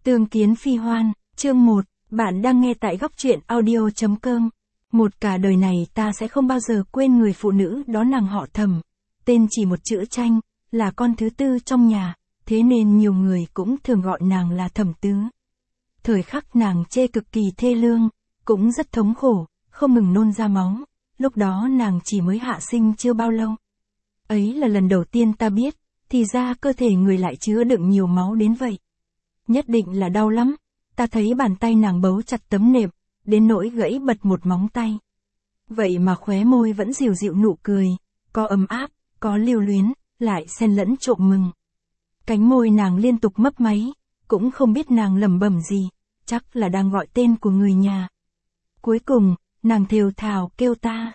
Tương kiến phi hoan, chương 1, bạn đang nghe tại góc truyện audio.com. Một cả đời này ta sẽ không bao giờ quên người phụ nữ đó, nàng họ Thẩm, tên chỉ một chữ Tranh, là con thứ tư trong nhà, thế nên nhiều người cũng thường gọi nàng là Thẩm Tứ. Thời khắc nàng chê cực kỳ thê lương, cũng rất thống khổ, không ngừng nôn ra máu, lúc đó nàng chỉ mới hạ sinh chưa bao lâu. Ấy là lần đầu tiên ta biết, thì ra cơ thể người lại chứa đựng nhiều máu đến vậy. Nhất định là đau lắm, ta thấy bàn tay nàng bấu chặt tấm nệm, đến nỗi gãy bật một móng tay. Vậy mà khóe môi vẫn dịu dịu nụ cười, có ấm áp, có lưu luyến, lại xen lẫn trộm mừng. Cánh môi nàng liên tục mấp máy, cũng không biết nàng lẩm bẩm gì, chắc là đang gọi tên của người nhà. Cuối cùng, nàng thều thào kêu ta,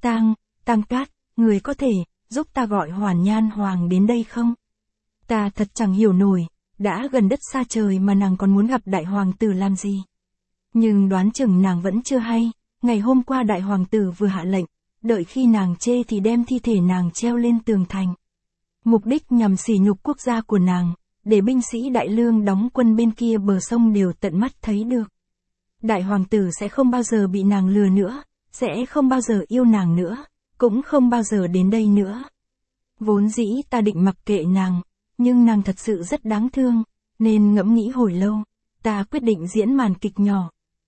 Tang Cát, người có thể giúp ta gọi Hoàn Nhan Hoàng đến đây không? Ta thật chẳng hiểu nổi, đã gần đất xa trời mà nàng còn muốn gặp đại hoàng tử làm gì? Nhưng đoán chừng nàng vẫn chưa hay, ngày hôm qua đại hoàng tử vừa hạ lệnh, đợi khi nàng chê thì đem thi thể nàng treo lên tường thành. Mục đích nhằm sỉ nhục quốc gia của nàng, để binh sĩ Đại Lương đóng quân bên kia bờ sông đều tận mắt thấy được. Đại hoàng tử sẽ không bao giờ bị nàng lừa nữa, sẽ không bao giờ yêu nàng nữa, cũng không bao giờ đến đây nữa. Vốn dĩ ta định mặc kệ nàng, nhưng nàng thật sự rất đáng thương, nên ngẫm nghĩ hồi lâu, ta quyết định diễn màn kịch nhỏ.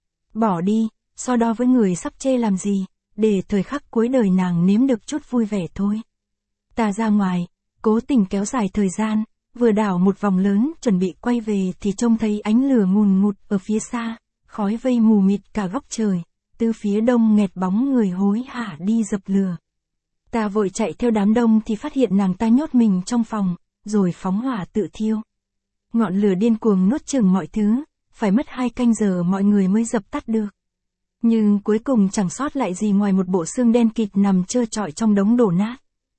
Bỏ đi, so đo với người sắp chê làm gì, để thời khắc cuối đời nàng nếm được chút vui vẻ thôi. Ta ra ngoài, cố tình kéo dài thời gian, vừa đảo một vòng lớn chuẩn bị quay về thì trông thấy ánh lửa ngùn ngụt ở phía xa, khói vây mù mịt cả góc trời, từ phía đông nghẹt bóng người hối hả đi dập lửa. Ta vội chạy theo đám đông thì phát hiện nàng ta nhốt mình trong phòng, rồi phóng hỏa tự thiêu. Ngọn lửa điên cuồng nuốt chửng mọi thứ, phải mất 2 canh giờ mọi người mới dập tắt được. Nhưng cuối cùng chẳng sót lại gì ngoài một bộ xương đen kịt nằm trơ trọi trong đống đổ nát.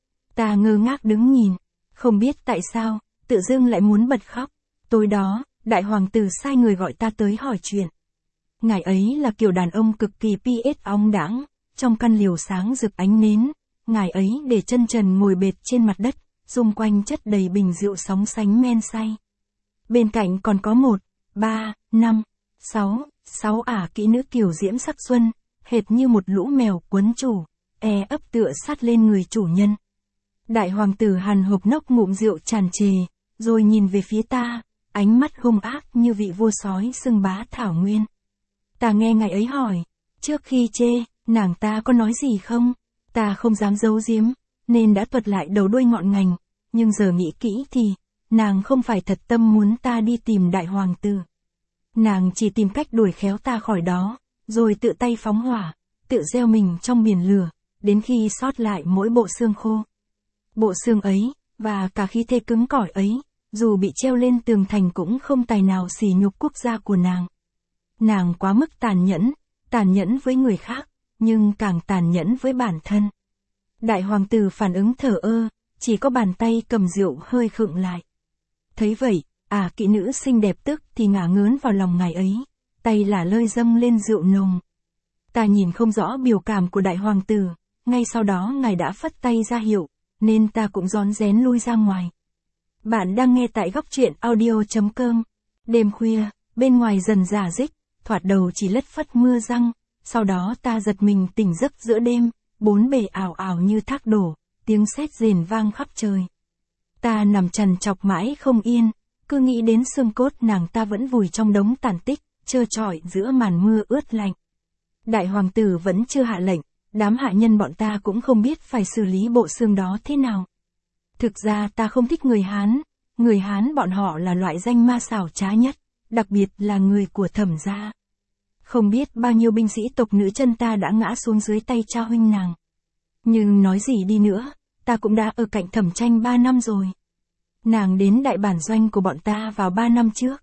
Ta ngơ ngác đứng nhìn, không biết tại sao, tự dưng lại muốn bật khóc. Tối đó, đại hoàng tử sai người gọi ta tới hỏi chuyện. Ngài ấy là kiểu đàn ông cực kỳ PS óng đãng, trong căn liều sáng rực ánh nến, ngài ấy để chân trần ngồi bệt trên mặt đất, xung quanh chất đầy bình rượu sóng sánh men say. Bên cạnh còn có 1, 3, 5, 6 ả kỹ nữ kiều diễm sắc xuân, hệt như một lũ mèo quấn chủ, ấp tựa sát lên người chủ nhân. Đại hoàng tử hàn hộc nốc ngụm rượu tràn trề, rồi nhìn về phía ta, ánh mắt hung ác như vị vua sói xưng bá thảo nguyên. Ta nghe ngài ấy hỏi, trước khi chê, nàng ta có nói gì không? Ta không dám giấu giếm, nên đã thuật lại đầu đuôi ngọn ngành, nhưng giờ nghĩ kỹ thì, nàng không phải thật tâm muốn ta đi tìm đại hoàng tử. Nàng chỉ tìm cách đuổi khéo ta khỏi đó, rồi tự tay phóng hỏa, tự gieo mình trong biển lửa, đến khi sót lại mỗi bộ xương khô. Bộ xương ấy, và cả khí thế cứng cỏi ấy, dù bị treo lên tường thành cũng không tài nào sỉ nhục quốc gia của nàng. Nàng quá mức tàn nhẫn với người khác, nhưng càng tàn nhẫn với bản thân. Đại hoàng tử phản ứng thờ ơ, chỉ có bàn tay cầm rượu hơi khựng lại. Thấy vậy, kỹ nữ xinh đẹp tức thì ngả ngớn vào lòng ngài ấy, tay lả lơi dâng lên rượu nồng. Ta nhìn không rõ biểu cảm của đại hoàng tử, ngay sau đó ngài đã phất tay ra hiệu, nên ta cũng rón rén lui ra ngoài. Bạn đang nghe tại góc truyện audio.com. Đêm khuya, bên ngoài dần rả rích, thoạt đầu chỉ lất phất mưa răng, sau đó ta giật mình tỉnh giấc giữa đêm, bốn bề ảo ảo như thác đổ, tiếng sét rền vang khắp trời. Ta nằm trằn trọc mãi không yên, cứ nghĩ đến xương cốt nàng ta vẫn vùi trong đống tàn tích, trơ trọi giữa màn mưa ướt lạnh. Đại hoàng tử vẫn chưa hạ lệnh, đám hạ nhân bọn ta cũng không biết phải xử lý bộ xương đó thế nào. Thực ra ta không thích người Hán bọn họ là loại danh ma xảo trá nhất, đặc biệt là người của Thẩm gia. Không biết bao nhiêu binh sĩ tộc nữ chân ta đã ngã xuống dưới tay cha huynh nàng. Nhưng nói gì đi nữa, ta cũng đã ở cạnh Thẩm Tranh 3 năm rồi. Nàng đến đại bản doanh của bọn ta vào 3 năm trước.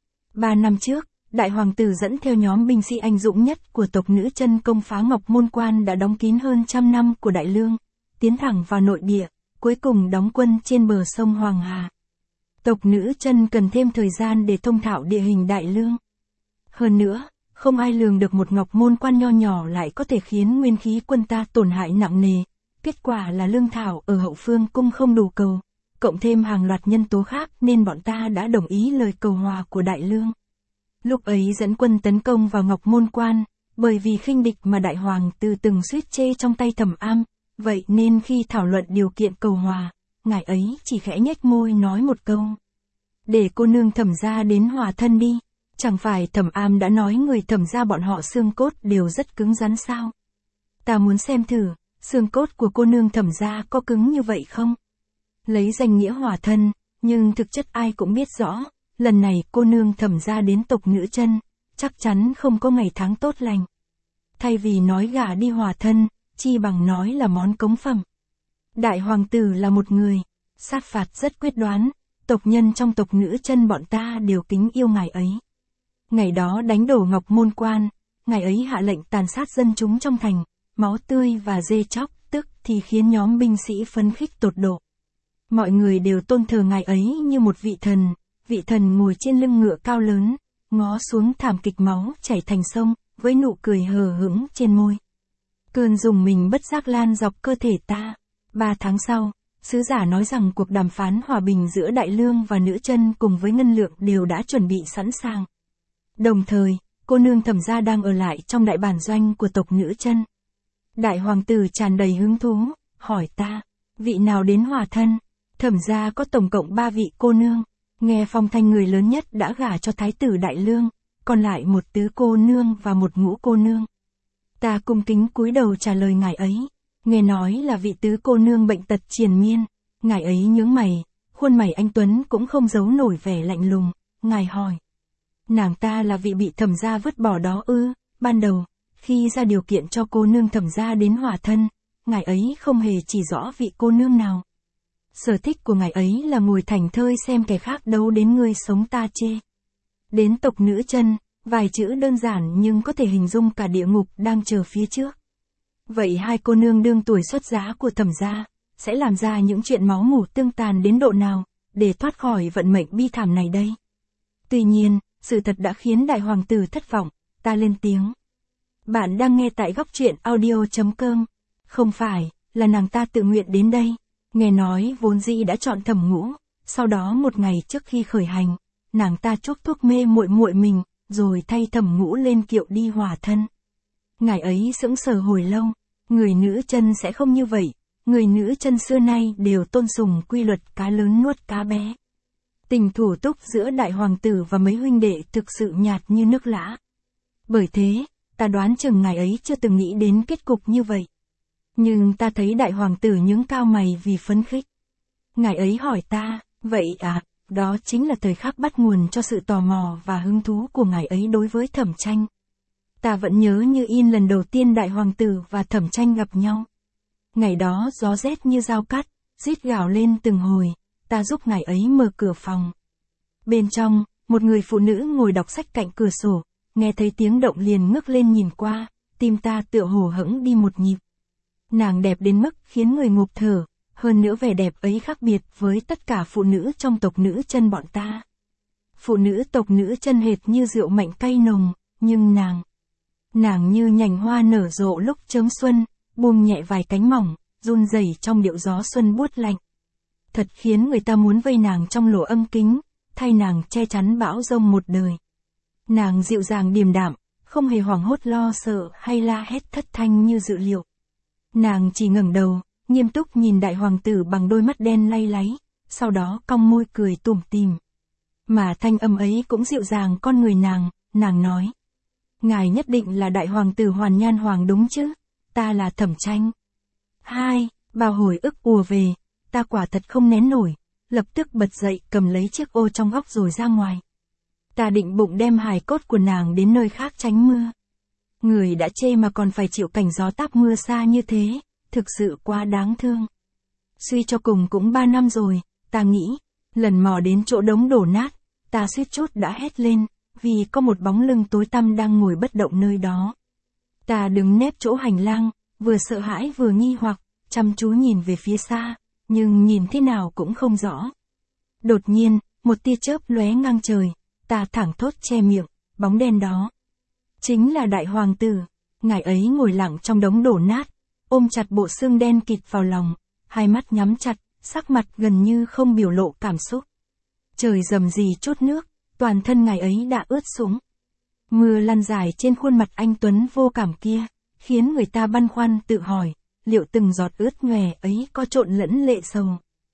3 năm trước, đại hoàng tử dẫn theo nhóm binh sĩ anh dũng nhất của tộc nữ chân công phá Ngọc Môn Quan đã đóng kín hơn 100 năm của Đại Lương, tiến thẳng vào nội địa, cuối cùng đóng quân trên bờ sông Hoàng Hà. Tộc nữ chân cần thêm thời gian để thông thạo địa hình Đại Lương. Hơn nữa, không ai lường được một Ngọc Môn Quan nho nhỏ lại có thể khiến nguyên khí quân ta tổn hại nặng nề. Kết quả là lương thảo ở hậu phương cung không đủ cầu, cộng thêm hàng loạt nhân tố khác nên bọn ta đã đồng ý lời cầu hòa của Đại Lương. Lúc ấy dẫn quân tấn công vào Ngọc Môn Quan, bởi vì khinh địch mà đại hoàng tử từng suýt chê trong tay Thẩm Am, vậy nên khi thảo luận điều kiện cầu hòa, ngài ấy chỉ khẽ nhếch môi nói một câu. Để cô nương Thẩm gia đến hòa thân đi, chẳng phải Thẩm Am đã nói người Thẩm gia bọn họ xương cốt đều rất cứng rắn sao? Ta muốn xem thử, xương cốt của cô nương Thẩm gia có cứng như vậy không? Lấy danh nghĩa hòa thân, nhưng thực chất ai cũng biết rõ, lần này cô nương Thẩm gia đến tộc Nữ Chân, chắc chắn không có ngày tháng tốt lành. Thay vì nói gả đi hòa thân, chi bằng nói là món cống phẩm. Đại hoàng tử là một người, sát phạt rất quyết đoán, tộc nhân trong tộc Nữ Chân bọn ta đều kính yêu ngài ấy. Ngày đó đánh đổ Ngọc Môn Quan, ngài ấy hạ lệnh tàn sát dân chúng trong thành, máu tươi và dê chóc, tức thì khiến nhóm binh sĩ phấn khích tột độ. Mọi người đều tôn thờ ngài ấy như một vị thần ngồi trên lưng ngựa cao lớn, ngó xuống thảm kịch máu chảy thành sông, với nụ cười hờ hững trên môi. Cơn rùng mình bất giác lan dọc cơ thể ta. 3 tháng sau, sứ giả nói rằng cuộc đàm phán hòa bình giữa Đại Lương và Nữ Chân cùng với Ngân Lượng đều đã chuẩn bị sẵn sàng. Đồng thời, cô nương Thẩm gia đang ở lại trong đại bản doanh của tộc Nữ Chân. Đại hoàng tử tràn đầy hứng thú, hỏi ta, vị nào đến hòa thân? Thẩm gia có tổng cộng 3 vị cô nương, nghe phong thanh người lớn nhất đã gả cho thái tử Đại Lương, còn lại một tứ cô nương và một ngũ cô nương. Ta cung kính cúi đầu trả lời ngài ấy, nghe nói là vị tứ cô nương bệnh tật triền miên, ngài ấy nhướng mày, khuôn mày anh tuấn cũng không giấu nổi vẻ lạnh lùng, ngài hỏi. Nàng ta là vị bị Thẩm gia vứt bỏ đó ư? Ban đầu, khi ra điều kiện cho cô nương Thẩm gia đến hòa thân, ngài ấy không hề chỉ rõ vị cô nương nào. Sở thích của ngài ấy là ngồi thảnh thơi xem kẻ khác đấu đến ngươi sống ta chê. Đến tộc Nữ Chân, vài chữ đơn giản nhưng có thể hình dung cả địa ngục đang chờ phía trước. Vậy hai cô nương đương tuổi xuất giá của Thẩm gia, sẽ làm ra những chuyện máu mủ tương tàn đến độ nào, để thoát khỏi vận mệnh bi thảm này đây? Tuy nhiên, sự thật đã khiến đại hoàng tử thất vọng, ta lên tiếng. Bạn đang nghe tại góc truyện audio.com. Không phải, là nàng ta tự nguyện đến đây. Nghe nói vốn dĩ đã chọn Thẩm Ngũ, sau đó một ngày trước khi khởi hành, nàng ta chuốc thuốc mê muội mình, rồi thay Thẩm Ngũ lên kiệu đi hòa thân. Ngài ấy sững sờ hồi lâu, người Nữ Chân sẽ không như vậy, người Nữ Chân xưa nay đều tôn sùng quy luật cá lớn nuốt cá bé. Tình thủ túc giữa đại hoàng tử và mấy huynh đệ thực sự nhạt như nước lã. Bởi thế, ta đoán chừng ngài ấy chưa từng nghĩ đến kết cục như vậy. Nhưng ta thấy đại hoàng tử nhướng cao mày vì phấn khích. Ngài ấy hỏi ta, vậy à, đó chính là thời khắc bắt nguồn cho sự tò mò và hứng thú của ngài ấy đối với Thẩm Tranh. Ta vẫn nhớ như in lần đầu tiên đại hoàng tử và Thẩm Tranh gặp nhau. Ngày đó gió rét như dao cắt, rít gào lên từng hồi, ta giúp ngài ấy mở cửa phòng. Bên trong, một người phụ nữ ngồi đọc sách cạnh cửa sổ, nghe thấy tiếng động liền ngước lên nhìn qua, tim ta tựa hổ hẫng đi một nhịp. Nàng đẹp đến mức khiến người ngộp thở, hơn nữa vẻ đẹp ấy khác biệt với tất cả phụ nữ trong tộc Nữ Chân bọn ta. Phụ nữ tộc Nữ Chân hệt như rượu mạnh cay nồng, nhưng nàng như nhành hoa nở rộ lúc chớm xuân, buông nhẹ vài cánh mỏng, run rẩy trong điệu gió xuân buốt lạnh. Thật khiến người ta muốn vây nàng trong lỗ âm kính, thay nàng che chắn bão giông một đời. Nàng dịu dàng điềm đạm, không hề hoảng hốt lo sợ hay la hét thất thanh như dự liệu. Nàng chỉ ngẩng đầu, nghiêm túc nhìn đại hoàng tử bằng đôi mắt đen lay láy, sau đó cong môi cười tủm tỉm. Mà thanh âm ấy cũng dịu dàng con người nàng nói. Ngài nhất định là đại hoàng tử Hoàn Nhan Hoàng đúng chứ? Ta là Thẩm Tranh. Bao hồi ức ùa về, ta quả thật không nén nổi, lập tức bật dậy cầm lấy chiếc ô trong góc rồi ra ngoài. Ta định bụng đem hài cốt của nàng đến nơi khác tránh mưa. Người đã chê mà còn phải chịu cảnh gió táp mưa xa như thế, thực sự quá đáng thương. Suy cho cùng cũng 3 năm rồi, ta nghĩ, lần mò đến chỗ đống đổ nát, ta suýt chút đã hét lên, vì có một bóng lưng tối tăm đang ngồi bất động nơi đó. Ta đứng nép chỗ hành lang, vừa sợ hãi vừa nghi hoặc, chăm chú nhìn về phía xa, nhưng nhìn thế nào cũng không rõ. Đột nhiên, một tia chớp lóe ngang trời, ta thẳng thốt che miệng, bóng đen đó chính là đại hoàng tử. Ngài ấy ngồi lặng trong đống đổ nát, ôm chặt bộ xương đen kịt vào lòng, hai mắt nhắm chặt, sắc mặt gần như không biểu lộ cảm xúc. Trời rầm rì chút nước, toàn thân ngài ấy đã ướt sũng, Mưa lăn dài trên khuôn mặt anh tuấn vô cảm kia, khiến người ta băn khoăn tự hỏi, liệu từng giọt ướt nhòe ấy có trộn lẫn lệ sầu.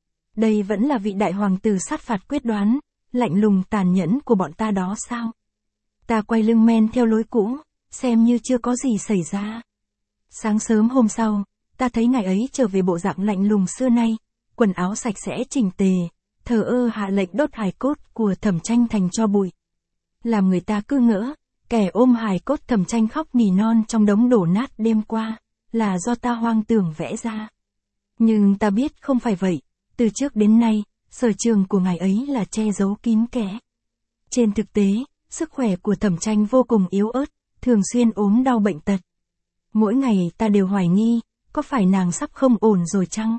Đây vẫn là vị đại hoàng tử sát phạt quyết đoán, lạnh lùng tàn nhẫn của bọn ta đó sao? Ta quay lưng men theo lối cũ, xem như chưa có gì xảy ra. Sáng sớm hôm sau, ta thấy ngài ấy trở về bộ dạng lạnh lùng xưa nay, quần áo sạch sẽ chỉnh tề, thờ ơ hạ lệnh đốt hài cốt của Thẩm Tranh thành tro bụi. Làm người ta cứ ngỡ, kẻ ôm hài cốt Thẩm Tranh khóc nỉ non trong đống đổ nát đêm qua, là do ta hoang tưởng vẽ ra. Nhưng ta biết không phải vậy, từ trước đến nay, sở trường của ngài ấy là che giấu kín kẽ. Trên thực tế, sức khỏe của Thẩm Tranh vô cùng yếu ớt, thường xuyên ốm đau bệnh tật. Mỗi ngày ta đều hoài nghi, có phải nàng sắp không ổn rồi chăng?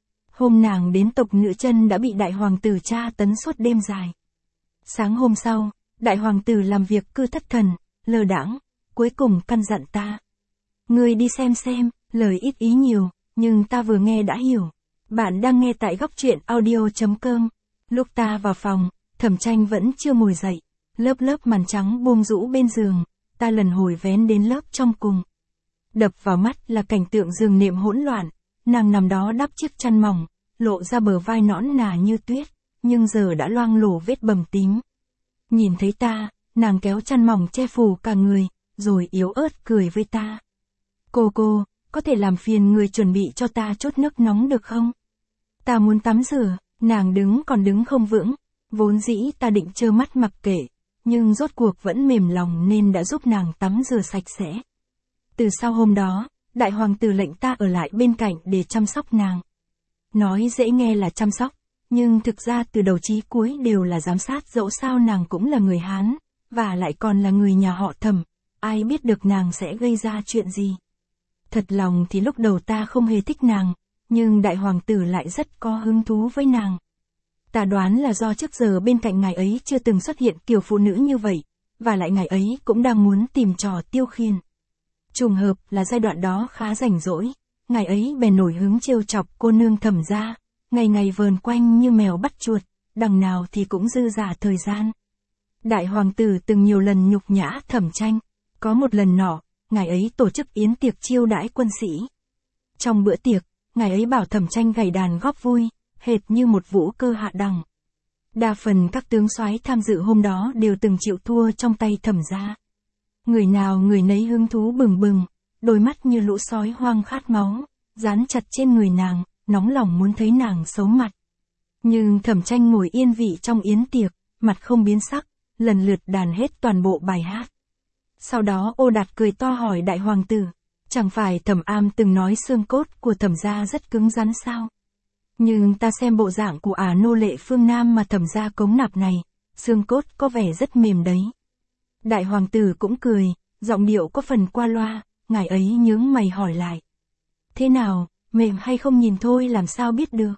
Hôm nàng đến tộc Nữ Chân đã bị đại hoàng tử tra tấn suốt đêm dài. Sáng hôm sau, đại hoàng tử làm việc cứ thất thần, lơ đãng, cuối cùng căn dặn ta. Ngươi đi xem, lời ít ý nhiều, nhưng ta vừa nghe đã hiểu. Bạn đang nghe tại góc truyện audio.com. Lúc ta vào phòng, Thẩm Tranh vẫn chưa ngồi dậy. Lớp màn trắng buông rũ bên giường, ta lần hồi vén đến lớp trong cùng. Đập vào mắt là cảnh tượng giường nệm hỗn loạn, nàng nằm đó đắp chiếc chăn mỏng, lộ ra bờ vai nõn nà như tuyết, nhưng giờ đã loang lổ vết bầm tím. Nhìn thấy ta, nàng kéo chăn mỏng che phủ cả người, rồi yếu ớt cười với ta. Cô, có thể làm phiền người chuẩn bị cho ta chốt nước nóng được không? Ta muốn tắm rửa, nàng còn đứng không vững, vốn dĩ ta định trơ mắt mặc kệ, nhưng rốt cuộc vẫn mềm lòng nên đã giúp nàng tắm rửa sạch sẽ. Từ sau hôm đó, đại hoàng tử lệnh ta ở lại bên cạnh để chăm sóc nàng. Nói dễ nghe là chăm sóc, nhưng thực ra từ đầu chí cuối đều là giám sát, dẫu sao nàng cũng là người Hán, và lại còn là người nhà họ Thẩm, ai biết được nàng sẽ gây ra chuyện gì. Thật lòng thì lúc đầu ta không hề thích nàng, nhưng đại hoàng tử lại rất có hứng thú với nàng. Ta đoán là do trước giờ bên cạnh ngài ấy chưa từng xuất hiện kiểu phụ nữ như vậy, và lại ngài ấy cũng đang muốn tìm trò tiêu khiển. Trùng hợp là giai đoạn đó khá rảnh rỗi, ngài ấy bèn nổi hứng trêu chọc cô nương Thẩm gia, ngày ngày vờn quanh như mèo bắt chuột, đằng nào thì cũng dư dả thời gian. Đại hoàng tử từng nhiều lần nhục nhã Thẩm Tranh, có một lần nọ, ngài ấy tổ chức yến tiệc chiêu đãi quân sĩ. Trong bữa tiệc, ngài ấy bảo Thẩm Tranh gảy đàn góp vui, hệt như một vũ cơ hạ đẳng. Đa phần các tướng soái tham dự hôm đó đều từng chịu thua trong tay Thẩm gia. Người nào người nấy hứng thú bừng bừng, đôi mắt như lũ sói hoang khát máu, dán chặt trên người nàng, nóng lòng muốn thấy nàng xấu mặt. Nhưng Thẩm Tranh ngồi yên vị trong yến tiệc, mặt không biến sắc, lần lượt đàn hết toàn bộ bài hát. Sau đó Ô Đạt cười to hỏi đại hoàng tử, chẳng phải Thẩm Am từng nói xương cốt của Thẩm gia rất cứng rắn sao? Nhưng ta xem bộ dạng của nô lệ phương Nam mà Thẩm gia cống nạp này, xương cốt có vẻ rất mềm đấy. Đại hoàng tử cũng cười, giọng điệu có phần qua loa, ngài ấy nhướng mày hỏi lại. Thế nào, mềm hay không nhìn thôi làm sao biết được?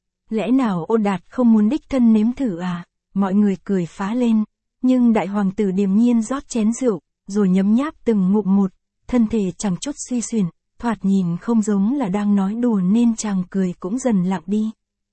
Lẽ nào Ô Đạt không muốn đích thân nếm thử à? Mọi người cười phá lên, nhưng đại hoàng tử điềm nhiên rót chén rượu, rồi nhấm nháp từng ngụm một, thân thể chẳng chút suy xuyển, thoạt nhìn không giống là đang nói đùa nên chàng cười cũng dần lặng đi.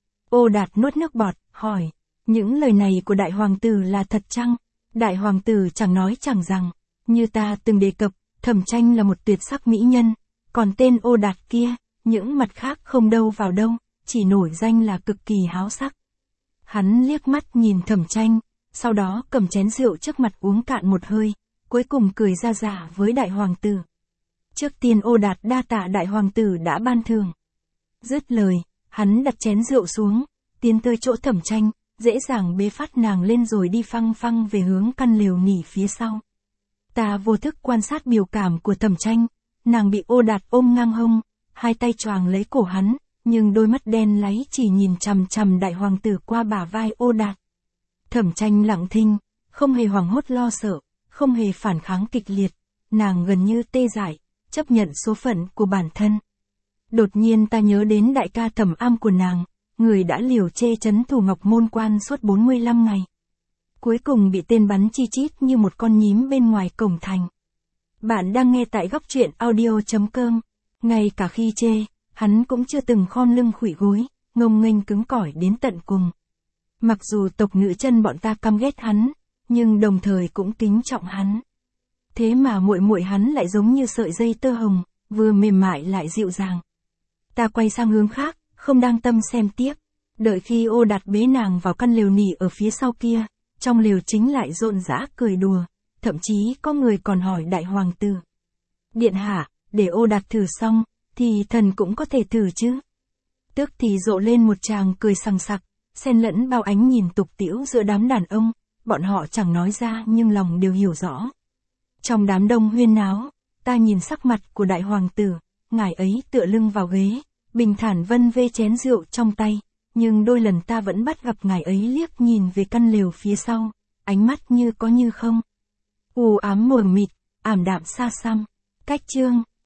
Ô Đạt nuốt nước bọt, hỏi, những lời này của đại hoàng tử là thật chăng? Đại hoàng tử chẳng nói chẳng rằng, như ta từng đề cập, Thẩm Tranh là một tuyệt sắc mỹ nhân, còn tên Ô Đạt kia, những mặt khác không đâu vào đâu, chỉ nổi danh là cực kỳ háo sắc. Hắn liếc mắt nhìn Thẩm Tranh, sau đó cầm chén rượu trước mặt uống cạn một hơi, cuối cùng cười ra giả với đại hoàng tử. Trước tiên Ô Đạt đa tạ đại hoàng tử đã ban thưởng. Dứt lời, hắn đặt chén rượu xuống, tiến tới chỗ Thẩm Tranh, dễ dàng bế phát nàng lên rồi đi phăng phăng về hướng căn lều nỉ phía sau. Ta vô thức quan sát biểu cảm của Thẩm Tranh, nàng bị Ô Đạt ôm ngang hông, hai tay choàng lấy cổ hắn, nhưng đôi mắt đen láy chỉ nhìn chằm chằm đại hoàng tử qua bả vai Ô Đạt. Thẩm Tranh lặng thinh, không hề hoảng hốt lo sợ, không hề phản kháng kịch liệt, nàng gần như tê dại, chấp nhận số phận của bản thân. Đột nhiên ta nhớ đến đại ca Thẩm Am của nàng, người đã liều chê trấn thủ Ngọc Môn Quan suốt 45 ngày. Cuối cùng bị tên bắn chi chít như một con nhím bên ngoài cổng thành. Bạn đang nghe tại góc truyện audio.com. Ngay cả khi chê, hắn cũng chưa từng khom lưng khuỵu gối, ngông nghênh cứng cỏi đến tận cùng. Mặc dù tộc Nữ Chân bọn ta căm ghét hắn, nhưng đồng thời cũng kính trọng hắn. Thế mà muội muội hắn lại giống như sợi dây tơ hồng, vừa mềm mại lại dịu dàng. Ta quay sang hướng khác, không đang tâm xem tiếp. Đợi khi Ô Đạt bế nàng vào căn lều nỉ ở phía sau kia, trong lều chính lại rộn rã cười đùa, thậm chí có người còn hỏi đại hoàng tử. Điện hạ, để Ô Đạt thử xong, thì thần cũng có thể thử chứ. Tức thì rộ lên một tràng cười sằng sặc, xen lẫn bao ánh nhìn tục tĩu giữa đám đàn ông, bọn họ chẳng nói ra nhưng lòng đều hiểu rõ. Trong đám đông huyên náo, ta nhìn sắc mặt của đại hoàng tử, ngài ấy tựa lưng vào ghế, bình thản vân vê chén rượu trong tay, nhưng đôi lần ta vẫn bắt gặp ngài ấy liếc nhìn về căn lều phía sau, ánh mắt như có như không. U ám mờ mịt, ảm đạm xa xăm. Cách chương